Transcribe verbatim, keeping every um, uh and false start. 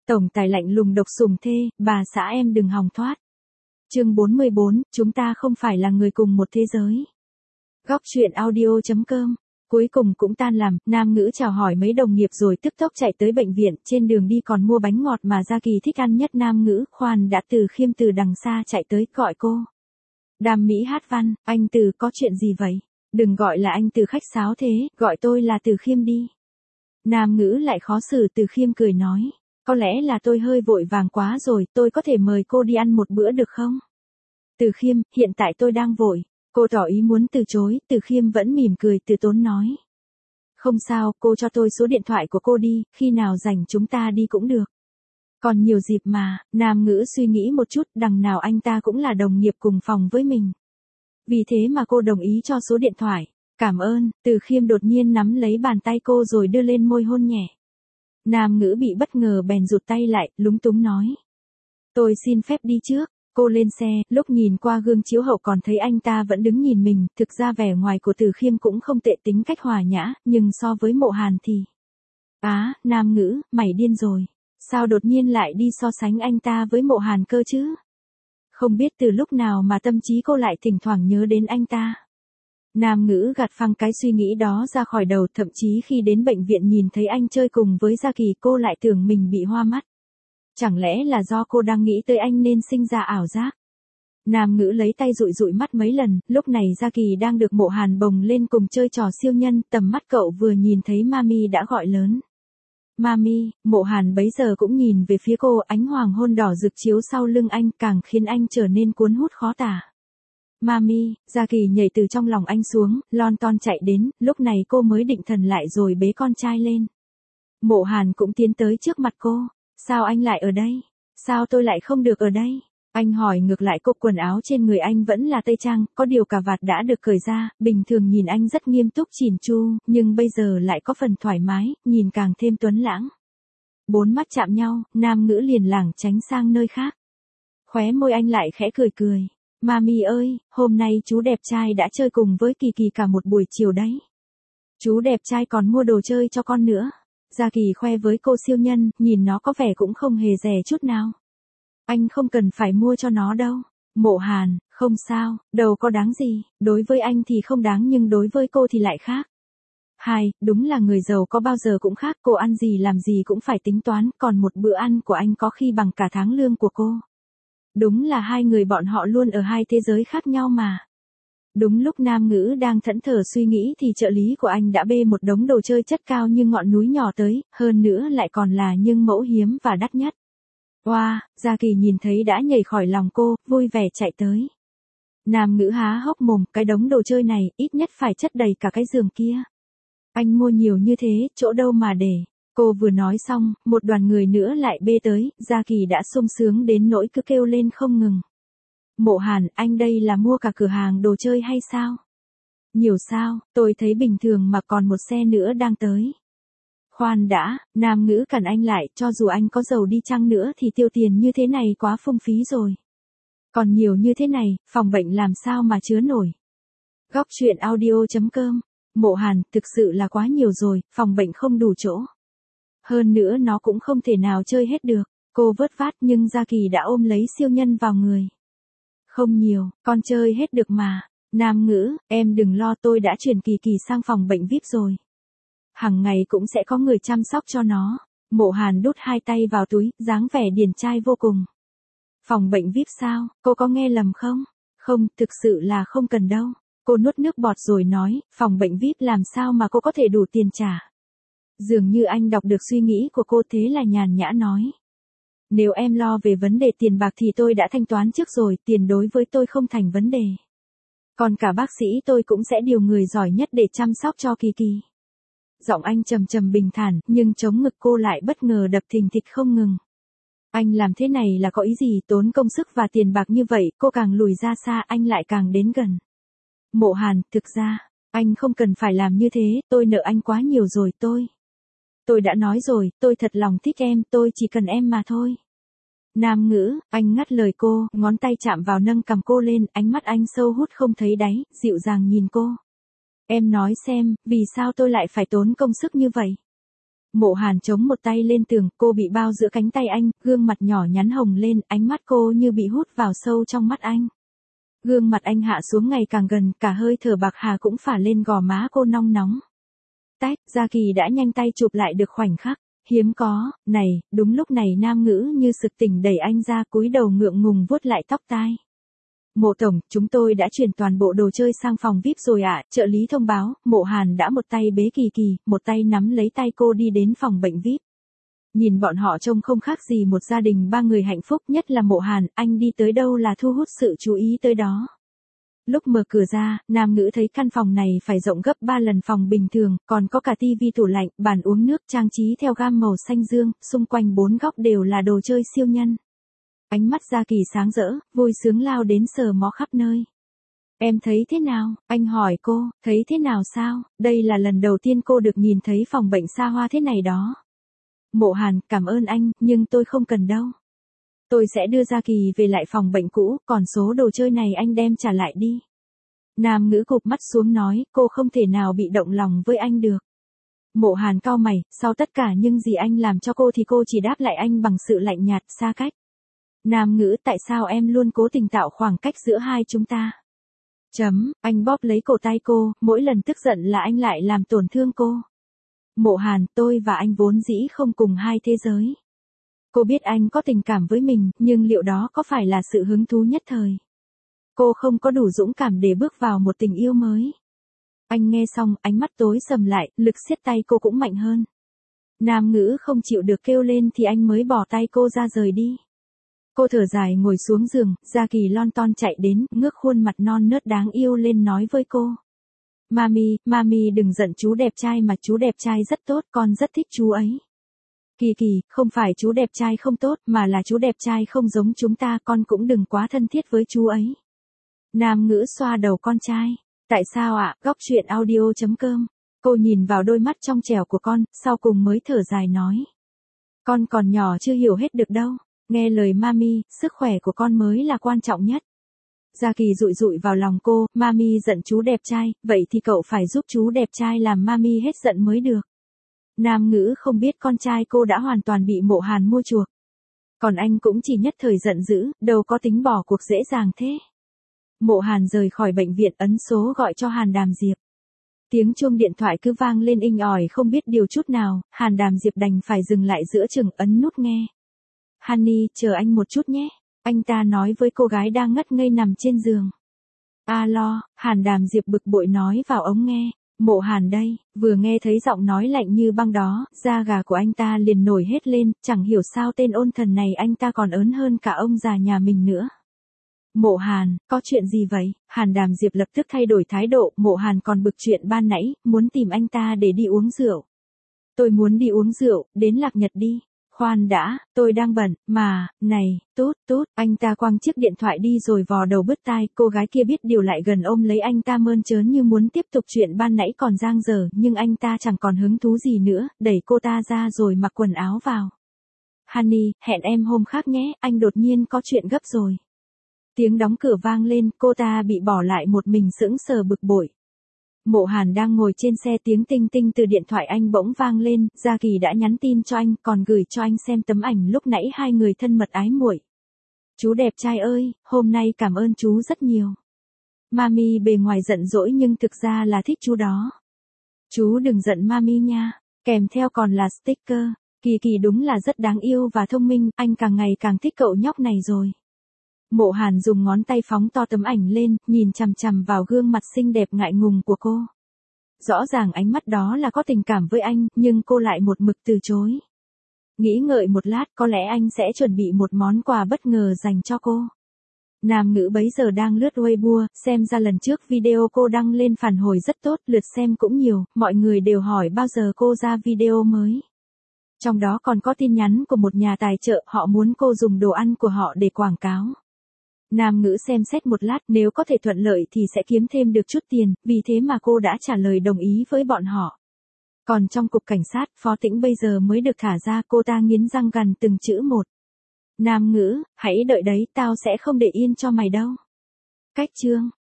Tổng tài lạnh lùng độc sủng thê, bà xã em đừng hòng thoát. Chương bốn mươi bốn, chúng ta không phải là người cùng một thế giới. Góc truyện audio chấm com. Cuối cùng cũng tan làm, Nam Ngữ chào hỏi mấy đồng nghiệp rồi tức tốc chạy tới bệnh viện, trên đường đi còn mua bánh ngọt mà Gia Kỳ thích ăn nhất. Nam Ngữ, khoan đã. Từ Khiêm từ đằng xa chạy tới, gọi cô. Đàm Mỹ Hát Văn, anh Từ có chuyện gì vậy? Đừng gọi là anh Từ khách sáo thế, gọi tôi là Từ Khiêm đi. Nam Ngữ lại khó xử. Từ Khiêm cười nói, có lẽ là tôi hơi vội vàng quá rồi, tôi có thể mời cô đi ăn một bữa được không? Từ Khiêm, hiện tại tôi đang vội. Cô tỏ ý muốn từ chối. Từ Khiêm vẫn mỉm cười từ tốn nói. Không sao, cô cho tôi số điện thoại của cô đi, khi nào rảnh chúng ta đi cũng được. Còn nhiều dịp mà. Nam Ngữ suy nghĩ một chút, đằng nào anh ta cũng là đồng nghiệp cùng phòng với mình. Vì thế mà cô đồng ý cho số điện thoại. Cảm ơn. Từ Khiêm đột nhiên nắm lấy bàn tay cô rồi đưa lên môi hôn nhẹ. Nam Ngữ bị bất ngờ bèn rụt tay lại, lúng túng nói. Tôi xin phép đi trước. Cô lên xe, lúc nhìn qua gương chiếu hậu còn thấy anh ta vẫn đứng nhìn mình. Thực ra vẻ ngoài của Từ Khiêm cũng không tệ, tính cách hòa nhã, nhưng so với Mộ Hàn thì... Á, à, Nam Ngữ, mày điên rồi. Sao đột nhiên lại đi so sánh anh ta với Mộ Hàn cơ chứ? Không biết từ lúc nào mà tâm trí cô lại thỉnh thoảng nhớ đến anh ta. Nam Ngữ gạt phăng cái suy nghĩ đó ra khỏi đầu, thậm chí khi đến bệnh viện nhìn thấy anh chơi cùng với Gia Kỳ cô lại tưởng mình bị hoa mắt. Chẳng lẽ là do cô đang nghĩ tới anh nên sinh ra ảo giác? Nam Ngữ lấy tay dụi dụi mắt mấy lần, lúc này Gia Kỳ đang được Mộ Hàn bồng lên cùng chơi trò siêu nhân, tầm mắt cậu vừa nhìn thấy Mami đã gọi lớn. Mami, Mộ Hàn bấy giờ cũng nhìn về phía cô, ánh hoàng hôn đỏ rực chiếu sau lưng anh càng khiến anh trở nên cuốn hút khó tả. Mami, Gia Kỳ nhảy từ trong lòng anh xuống, lon ton chạy đến, lúc này cô mới định thần lại rồi bế con trai lên. Mộ Hàn cũng tiến tới trước mặt cô. Sao anh lại ở đây? Sao tôi lại không được ở đây? Anh hỏi ngược lại cô. Quần áo trên người anh vẫn là tây trang, có điều cà vạt đã được cởi ra, bình thường nhìn anh rất nghiêm túc chỉn chu, nhưng bây giờ lại có phần thoải mái, nhìn càng thêm tuấn lãng. Bốn mắt chạm nhau, Nam Ngữ liền lảng tránh sang nơi khác. Khóe môi anh lại khẽ cười cười. Mami ơi, hôm nay chú đẹp trai đã chơi cùng với Kỳ Kỳ cả một buổi chiều đấy. Chú đẹp trai còn mua đồ chơi cho con nữa. Gia Kỳ khoe với cô siêu nhân, nhìn nó có vẻ cũng không hề rẻ chút nào. Anh không cần phải mua cho nó đâu. Mộ Hàn, không sao, đâu có đáng gì, đối với anh thì không đáng nhưng đối với cô thì lại khác. Hai, đúng là người giàu có bao giờ cũng khác, cô ăn gì làm gì cũng phải tính toán, còn một bữa ăn của anh có khi bằng cả tháng lương của cô. Đúng là hai người bọn họ luôn ở hai thế giới khác nhau mà. Đúng lúc Nam Ngữ đang thẫn thờ suy nghĩ thì trợ lý của anh đã bê một đống đồ chơi chất cao như ngọn núi nhỏ tới, hơn nữa lại còn là những mẫu hiếm và đắt nhất. Wow, Gia Kỳ nhìn thấy đã nhảy khỏi lòng cô, vui vẻ chạy tới. Nam Ngữ há hốc mồm, cái đống đồ chơi này, ít nhất phải chất đầy cả cái giường kia. Anh mua nhiều như thế, chỗ đâu mà để. Cô vừa nói xong, một đoàn người nữa lại bê tới, Gia Kỳ đã sung sướng đến nỗi cứ kêu lên không ngừng. Mộ Hàn, anh đây là mua cả cửa hàng đồ chơi hay sao? Nhiều sao, tôi thấy bình thường mà còn một xe nữa đang tới. Khoan đã, Nam Ngữ cản anh lại, cho dù anh có giàu đi chăng nữa thì tiêu tiền như thế này quá phung phí rồi. Còn nhiều như thế này, phòng bệnh làm sao mà chứa nổi. Góc truyện audio chấm com. Mộ Hàn, thực sự là quá nhiều rồi, phòng bệnh không đủ chỗ. Hơn nữa nó cũng không thể nào chơi hết được. Cô vớt vát nhưng Gia Kỳ đã ôm lấy siêu nhân vào người. Không nhiều, con chơi hết được mà. Nam Ngữ, em đừng lo, tôi đã chuyển Kỳ Kỳ sang phòng bệnh vi ai pi rồi. Hằng ngày cũng sẽ có người chăm sóc cho nó. Mộ Hàn đút hai tay vào túi, dáng vẻ điển trai vô cùng. Phòng bệnh vi ai pi sao, cô có nghe lầm không? Không, thực sự là không cần đâu. Cô nuốt nước bọt rồi nói, phòng bệnh vi ai pi làm sao mà cô có thể đủ tiền trả. Dường như anh đọc được suy nghĩ của cô, thế là nhàn nhã nói. Nếu em lo về vấn đề tiền bạc thì tôi đã thanh toán trước rồi, tiền đối với tôi không thành vấn đề. Còn cả bác sĩ tôi cũng sẽ điều người giỏi nhất để chăm sóc cho Kỳ Kỳ. Giọng anh trầm trầm bình thản, nhưng chống ngực cô lại bất ngờ đập thình thịch không ngừng. Anh làm thế này là có ý gì, tốn công sức và tiền bạc như vậy, cô càng lùi ra xa anh lại càng đến gần. Mộ Hàn, thực ra, anh không cần phải làm như thế, tôi nợ anh quá nhiều rồi tôi. Tôi đã nói rồi, tôi thật lòng thích em, tôi chỉ cần em mà thôi. Nam Ngữ, anh ngắt lời cô, ngón tay chạm vào nâng cằm cô lên, ánh mắt anh sâu hút không thấy đáy, dịu dàng nhìn cô. Em nói xem, vì sao tôi lại phải tốn công sức như vậy? Mộ Hàn chống một tay lên tường, cô bị bao giữa cánh tay anh, gương mặt nhỏ nhắn hồng lên, ánh mắt cô như bị hút vào sâu trong mắt anh. Gương mặt anh hạ xuống ngày càng gần, cả hơi thở bạc hà cũng phả lên gò má cô nong nóng. Tách, Gia Kỳ đã nhanh tay chụp lại được khoảnh khắc. Hiếm có, này, đúng lúc này nam ngữ như sực tỉnh đẩy anh ra, cúi đầu ngượng ngùng vuốt lại tóc tai. Mộ tổng, chúng tôi đã chuyển toàn bộ đồ chơi sang phòng vi ai pi rồi ạ, trợ lý thông báo. Mộ Hàn đã một tay bế Kỳ Kỳ, một tay nắm lấy tay cô đi đến phòng bệnh vi ai pi. Nhìn bọn họ trông không khác gì một gia đình ba người hạnh phúc, nhất là Mộ Hàn, anh đi tới đâu là thu hút sự chú ý tới đó. Lúc mở cửa ra, nam ngữ thấy căn phòng này phải rộng gấp ba lần phòng bình thường, còn có cả tivi, tủ lạnh, bàn uống nước trang trí theo gam màu xanh dương, xung quanh bốn góc đều là đồ chơi siêu nhân. Ánh mắt Gia Kỳ sáng rỡ, vui sướng lao đến sờ mó khắp nơi. Em thấy thế nào? Anh hỏi cô, thấy thế nào sao? Đây là lần đầu tiên cô được nhìn thấy phòng bệnh xa hoa thế này đó. Mộ Hàn, cảm ơn anh, nhưng tôi không cần đâu. Tôi sẽ đưa Gia Kỳ về lại phòng bệnh cũ, còn số đồ chơi này anh đem trả lại đi. Nam ngữ cụp mắt xuống nói, cô không thể nào bị động lòng với anh được. Mộ Hàn cau mày, sau tất cả những gì anh làm cho cô thì cô chỉ đáp lại anh bằng sự lạnh nhạt, xa cách. Nam ngữ, tại sao em luôn cố tình tạo khoảng cách giữa hai chúng ta? Chấm, anh bóp lấy cổ tay cô, mỗi lần tức giận là anh lại làm tổn thương cô. Mộ Hàn, tôi và anh vốn dĩ không cùng hai thế giới. Cô biết anh có tình cảm với mình, nhưng liệu đó có phải là sự hứng thú nhất thời? Cô không có đủ dũng cảm để bước vào một tình yêu mới. Anh nghe xong, ánh mắt tối sầm lại, lực siết tay cô cũng mạnh hơn. Nam ngữ không chịu được kêu lên thì anh mới bỏ tay cô ra rời đi. Cô thở dài ngồi xuống giường, Gia Kỳ lon ton chạy đến, ngước khuôn mặt non nớt đáng yêu lên nói với cô. Mami, Mami đừng giận chú đẹp trai mà chú đẹp trai rất tốt, con rất thích chú ấy. Kỳ Kỳ, không phải chú đẹp trai không tốt, mà là chú đẹp trai không giống chúng ta, con cũng đừng quá thân thiết với chú ấy. Nam ngữ xoa đầu con trai. Tại sao ạ? Góc truyện audio chấm com. Cô nhìn vào đôi mắt trong trẻo của con, sau cùng mới thở dài nói. Con còn nhỏ chưa hiểu hết được đâu. Nghe lời Mami, sức khỏe của con mới là quan trọng nhất. Gia Kỳ dụi dụi vào lòng cô, Mami giận chú đẹp trai, vậy thì cậu phải giúp chú đẹp trai làm Mami hết giận mới được. Nam ngữ không biết con trai cô đã hoàn toàn bị Mộ Hàn mua chuộc. Còn anh cũng chỉ nhất thời giận dữ, đâu có tính bỏ cuộc dễ dàng thế. Mộ Hàn rời khỏi bệnh viện, ấn số gọi cho Hàn Đàm Diệp. Tiếng chuông điện thoại cứ vang lên inh ỏi không biết điều chút nào, Hàn Đàm Diệp đành phải dừng lại giữa chừng, ấn nút nghe. Honey, chờ anh một chút nhé. Anh ta nói với cô gái đang ngất ngây nằm trên giường. Alo, Hàn Đàm Diệp bực bội nói vào ống nghe. Mộ Hàn đây, vừa nghe thấy giọng nói lạnh như băng đó, da gà của anh ta liền nổi hết lên, chẳng hiểu sao tên ôn thần này anh ta còn ớn hơn cả ông già nhà mình nữa. Mộ Hàn, có chuyện gì vậy? Hàn Đàm Diệp lập tức thay đổi thái độ, Mộ Hàn còn bực chuyện ban nãy, muốn tìm anh ta để đi uống rượu. Tôi muốn đi uống rượu, đến Lạc Nhật đi. Khoan đã, tôi đang bận, mà, này, tốt, tốt, anh ta quăng chiếc điện thoại đi rồi vò đầu bứt tai, cô gái kia biết điều lại gần ôm lấy anh ta mơn trớn như muốn tiếp tục chuyện ban nãy còn dang dở, nhưng anh ta chẳng còn hứng thú gì nữa, đẩy cô ta ra rồi mặc quần áo vào. Honey, hẹn em hôm khác nhé, anh đột nhiên có chuyện gấp rồi. Tiếng đóng cửa vang lên, cô ta bị bỏ lại một mình sững sờ bực bội. Mộ Hàn đang ngồi trên xe, tiếng tinh tinh từ điện thoại anh bỗng vang lên, Gia Kỳ đã nhắn tin cho anh, còn gửi cho anh xem tấm ảnh lúc nãy hai người thân mật ái muội. Chú đẹp trai ơi, hôm nay cảm ơn chú rất nhiều. Mami bề ngoài giận dỗi nhưng thực ra là thích chú đó. Chú đừng giận Mami nha, kèm theo còn là sticker. Kỳ Kỳ đúng là rất đáng yêu và thông minh, anh càng ngày càng thích cậu nhóc này rồi. Mộ Hàn dùng ngón tay phóng to tấm ảnh lên, nhìn chằm chằm vào gương mặt xinh đẹp ngại ngùng của cô. Rõ ràng ánh mắt đó là có tình cảm với anh, nhưng cô lại một mực từ chối. Nghĩ ngợi một lát, có lẽ anh sẽ chuẩn bị một món quà bất ngờ dành cho cô. Nam ngữ bấy giờ đang lướt Weibo, xem ra lần trước video cô đăng lên phản hồi rất tốt, lượt xem cũng nhiều, mọi người đều hỏi bao giờ cô ra video mới. Trong đó còn có tin nhắn của một nhà tài trợ, họ muốn cô dùng đồ ăn của họ để quảng cáo. Nam ngữ xem xét một lát, nếu có thể thuận lợi thì sẽ kiếm thêm được chút tiền, vì thế mà cô đã trả lời đồng ý với bọn họ. Còn trong cục cảnh sát, Phó Tĩnh bây giờ mới được thả ra, cô ta nghiến răng gằn từng chữ một. Nam ngữ, hãy đợi đấy, tao sẽ không để yên cho mày đâu. Cách chương